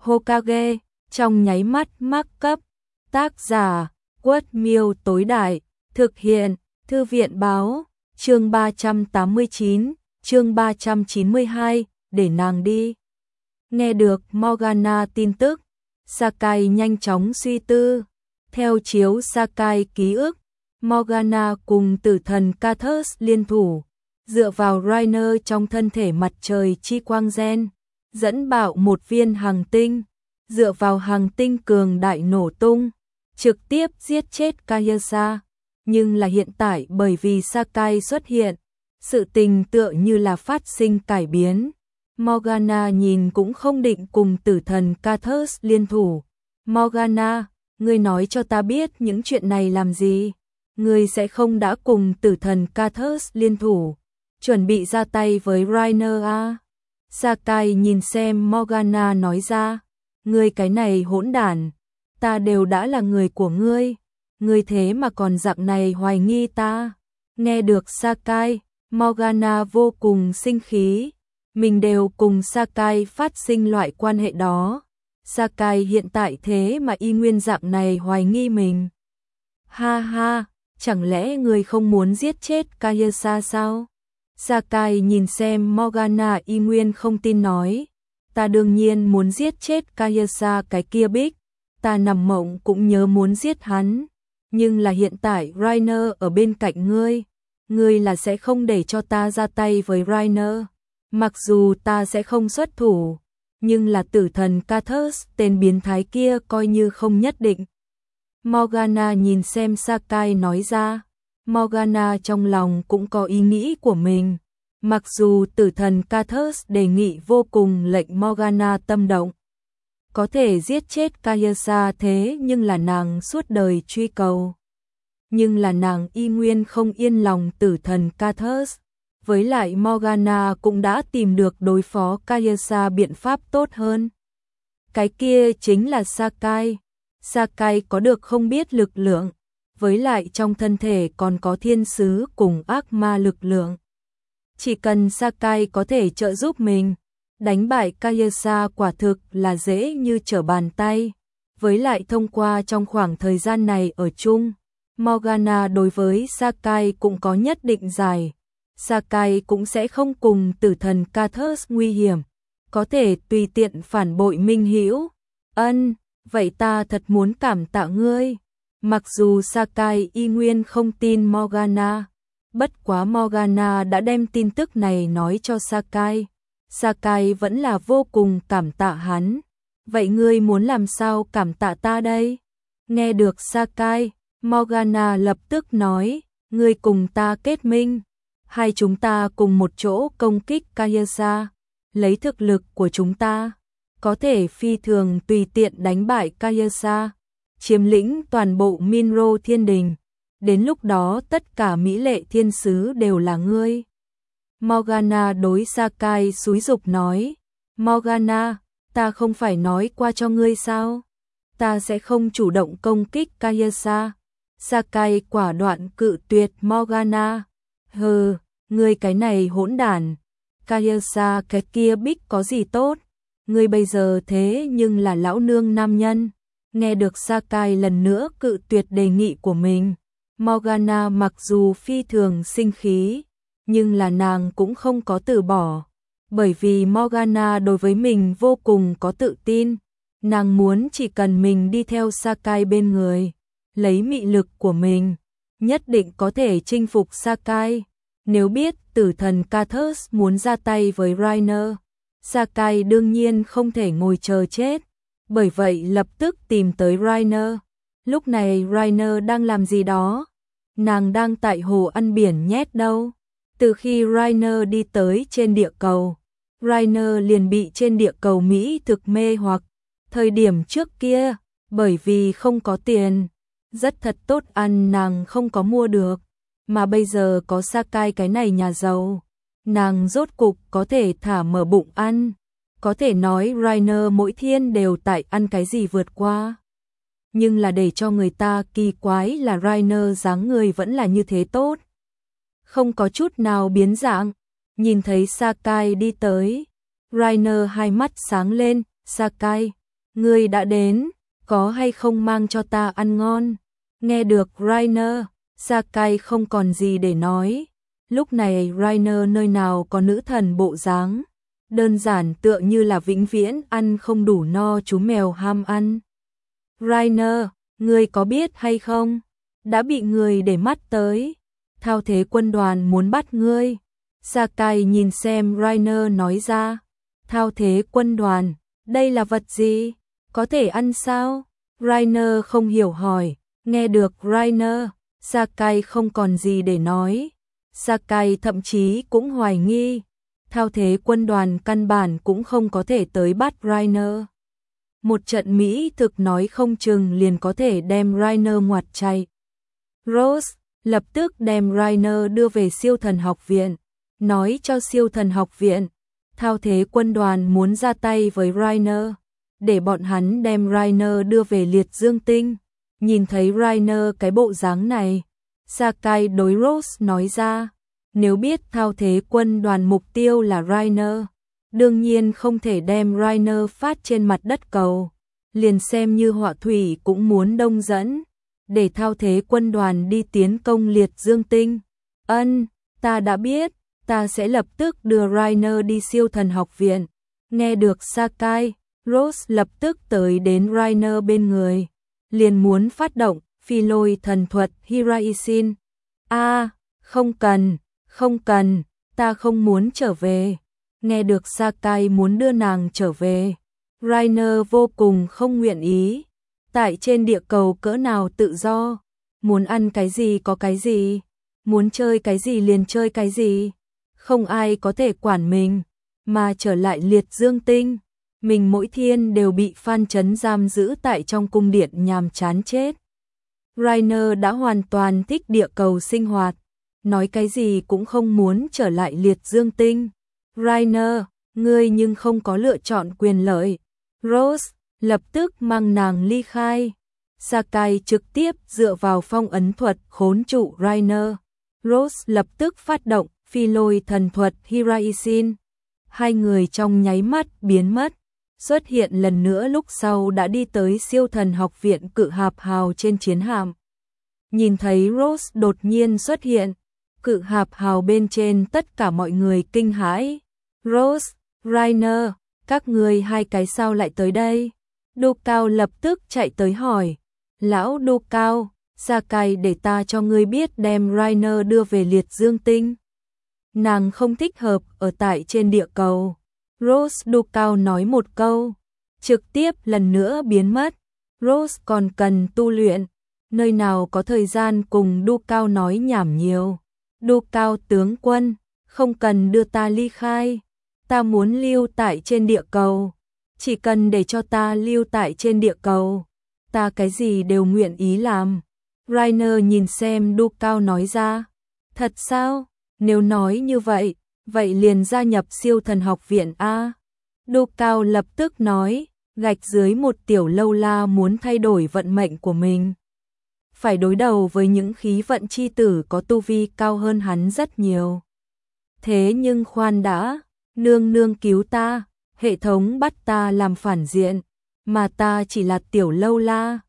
Hokage, trong nháy mắt mắc cấp. Tác giả, Quất Miêu tối đại, thực hiện, Thư viện báo, chương 389, chương 392, để nàng đi. Nghe được Morgana tin tức, Sakai nhanh chóng suy tư. Theo chiếu Sakai ký ức, Morgana cùng tử thần Kathus liên thủ, dựa vào Rainer trong thân thể mặt trời chi quang gen, dẫn bạo một viên hành tinh, dựa vào hành tinh cường đại nổ tung, trực tiếp giết chết Kaiosha. Nhưng là hiện tại bởi vì Sakai xuất hiện, sự tình tựa như là phát sinh cải biến. Morgana nhìn cũng không định cùng tử thần Kathus liên thủ. Morgana, ngươi nói cho ta biết những chuyện này làm gì? Ngươi sẽ không đã cùng tử thần Kathus liên thủ, chuẩn bị ra tay với Rainer à? Sakai nhìn xem Morgana nói ra, ngươi cái này hỗn đản, ta đều đã là người của ngươi thế mà còn dạng này hoài nghi ta. Nghe được Sakai, Morgana vô cùng sinh khí, mình đều cùng Sakai phát sinh loại quan hệ đó. Sakai hiện tại thế mà y nguyên dạng này hoài nghi mình. Ha ha, chẳng lẽ ngươi không muốn giết chết Kaiosha sao? Sakai nhìn xem Morgana y nguyên không tin nói, ta đương nhiên muốn giết chết Kaiosha cái kia bích, ta nằm mộng cũng nhớ muốn giết hắn, nhưng là hiện tại Rainer ở bên cạnh ngươi là sẽ không để cho ta ra tay với Rainer. Mặc dù ta sẽ không xuất thủ, nhưng là tử thần Kathus tên biến thái kia coi như không nhất định. Morgana nhìn xem Sakai nói ra, Morgana trong lòng cũng có ý nghĩ của mình. Mặc dù tử thần Kathus đề nghị vô cùng lệnh Morgana tâm động, có thể giết chết Kaiosha, thế nhưng là nàng suốt đời truy cầu. Nhưng là nàng y nguyên không yên lòng tử thần Kathus. Với lại Morgana cũng đã tìm được đối phó Kaiosha biện pháp tốt hơn. Cái kia chính là Sakai. Sakai có được không biết lực lượng, với lại trong thân thể còn có thiên sứ cùng ác ma lực lượng. Chỉ cần Sakai có thể trợ giúp mình, đánh bại Kaiosha quả thực là dễ như trở bàn tay. Với lại thông qua trong khoảng thời gian này ở chung, Morgana đối với Sakai cũng có nhất định giải. Sakai cũng sẽ không cùng tử thần Kathus nguy hiểm, có thể tùy tiện phản bội minh hữu. Vậy ta thật muốn cảm tạ ngươi. Mặc dù Sakai y nguyên không tin Morgana, bất quá Morgana đã đem tin tức này nói cho Sakai. Sakai vẫn là vô cùng cảm tạ hắn. Vậy ngươi muốn làm sao cảm tạ ta đây? Nghe được Sakai, Morgana lập tức nói, ngươi cùng ta kết minh. Hai chúng ta cùng một chỗ công kích Kaiosha, lấy thực lực của chúng ta, có thể phi thường tùy tiện đánh bại Kaiosha, chiếm lĩnh toàn bộ Minro Thiên Đình. Đến lúc đó tất cả mỹ lệ thiên sứ đều là ngươi. Morgana đối Sakai xúi giục nói, Morgana, ta không phải nói qua cho ngươi sao? Ta sẽ không chủ động công kích Kaiosha. Sakai quả đoạn cự tuyệt Morgana. Hừ, ngươi cái này hỗn đản, Kaiosha cái kia bích có gì tốt, ngươi bây giờ thế nhưng là lão nương nam nhân. Nghe được Sakai lần nữa cự tuyệt đề nghị của mình, Morgana mặc dù phi thường sinh khí, nhưng là nàng cũng không có từ bỏ, bởi vì Morgana đối với mình vô cùng có tự tin, nàng muốn chỉ cần mình đi theo Sakai bên người, lấy mị lực của mình, nhất định có thể chinh phục Sakai. Nếu biết tử thần Kathus muốn ra tay với Rainer, Sakai đương nhiên không thể ngồi chờ chết, bởi vậy lập tức tìm tới Rainer. Lúc này Rainer đang làm gì đó? Nàng đang tại hồ ăn biển nhét đâu. Từ khi Rainer đi tới trên địa cầu, Rainer liền bị trên địa cầu Mỹ thực mê hoặc. Thời điểm trước kia, bởi vì không có tiền, rất thật tốt ăn nàng không có mua được. Mà bây giờ có Sakai cái này nhà giàu, nàng rốt cục có thể thả mở bụng ăn. Có thể nói Rainer mỗi thiên đều tại ăn cái gì vượt qua. Nhưng là để cho người ta kỳ quái là Rainer dáng người vẫn là như thế tốt, không có chút nào biến dạng. Nhìn thấy Sakai đi tới, Rainer hai mắt sáng lên, Sakai, ngươi đã đến, có hay không mang cho ta ăn ngon? Nghe được Rainer, Sakai không còn gì để nói. Lúc này Rainer nơi nào có nữ thần bộ dáng, đơn giản tựa như là vĩnh viễn ăn không đủ no chú mèo ham ăn. Rainer, ngươi có biết hay không? Đã bị người để mắt tới. Thao thế quân đoàn muốn bắt ngươi. Sakai nhìn xem Rainer nói ra. Thao thế quân đoàn, đây là vật gì? Có thể ăn sao? Rainer không hiểu hỏi. Nghe được Rainer, Sakai không còn gì để nói. Sakai thậm chí cũng hoài nghi. Thao thế quân đoàn căn bản cũng không có thể tới bắt Rainer. Một trận mỹ thực nói không chừng liền có thể đem Rainer ngoặt chạy. Rose lập tức đem Rainer đưa về siêu thần học viện, nói cho siêu thần học viện, thao thế quân đoàn muốn ra tay với Rainer, để bọn hắn đem Rainer đưa về liệt dương tinh. Nhìn thấy Rainer cái bộ dáng này, Sakai đối Rose nói ra, nếu biết thao thế quân đoàn mục tiêu là Rainer, đương nhiên không thể đem Rainer phát trên mặt đất cầu, liền xem như họa thủy cũng muốn đông dẫn, để thao thế quân đoàn đi tiến công liệt dương tinh. Ta đã biết, ta sẽ lập tức đưa Rainer đi siêu thần học viện. Nghe được Sakai, Rose lập tức tới đến Rainer bên người, liền muốn phát động phi lôi thần thuật Hiraisin. Không cần, ta không muốn trở về. Nghe được Sakai muốn đưa nàng trở về, Rainer vô cùng không nguyện ý. Tại trên địa cầu cỡ nào tự do, muốn ăn cái gì có cái gì, muốn chơi cái gì liền chơi cái gì, không ai có thể quản mình, mà trở lại liệt dương tinh, mình mỗi thiên đều bị Phan Chấn giam giữ tại trong cung điện nhàm chán chết. Rainer đã hoàn toàn thích địa cầu sinh hoạt, nói cái gì cũng không muốn trở lại liệt dương tinh. Rainer, ngươi nhưng không có lựa chọn quyền lợi. Rose lập tức mang nàng ly khai. Sakai trực tiếp dựa vào phong ấn thuật khốn trụ Rainer. Rose lập tức phát động phi lôi thần thuật Hiraisin. Hai người trong nháy mắt biến mất. Xuất hiện lần nữa lúc sau đã đi tới siêu thần học viện Cự Hạp Hào trên chiến hạm. Nhìn thấy Rose đột nhiên xuất hiện, Cự Hạp Hào bên trên tất cả mọi người kinh hãi. Rose, Rainer, các người hai cái sao lại tới đây? Đô Cao lập tức chạy tới hỏi. Lão Đô Cao, Sakai để ta cho ngươi biết đem Rainer đưa về liệt dương tinh. Nàng không thích hợp ở tại trên địa cầu. Rose Đô Cao nói một câu, trực tiếp lần nữa biến mất. Rose còn cần tu luyện, nơi nào có thời gian cùng Đô Cao nói nhảm nhiều. Đô Cao tướng quân, không cần đưa ta ly khai. Ta muốn lưu tại trên địa cầu. Chỉ cần để cho ta lưu tại trên địa cầu, ta cái gì đều nguyện ý làm. Rainer nhìn xem Đô Cao nói ra. Thật sao? Nếu nói như vậy, vậy liền gia nhập siêu thần học viện A. Đô Cao lập tức nói, gạch dưới một tiểu lâu la muốn thay đổi vận mệnh của mình. Phải đối đầu với những khí vận chi tử có tu vi cao hơn hắn rất nhiều. Thế nhưng khoan đã, nương nương cứu ta, hệ thống bắt ta làm phản diện, mà ta chỉ là tiểu lâu la,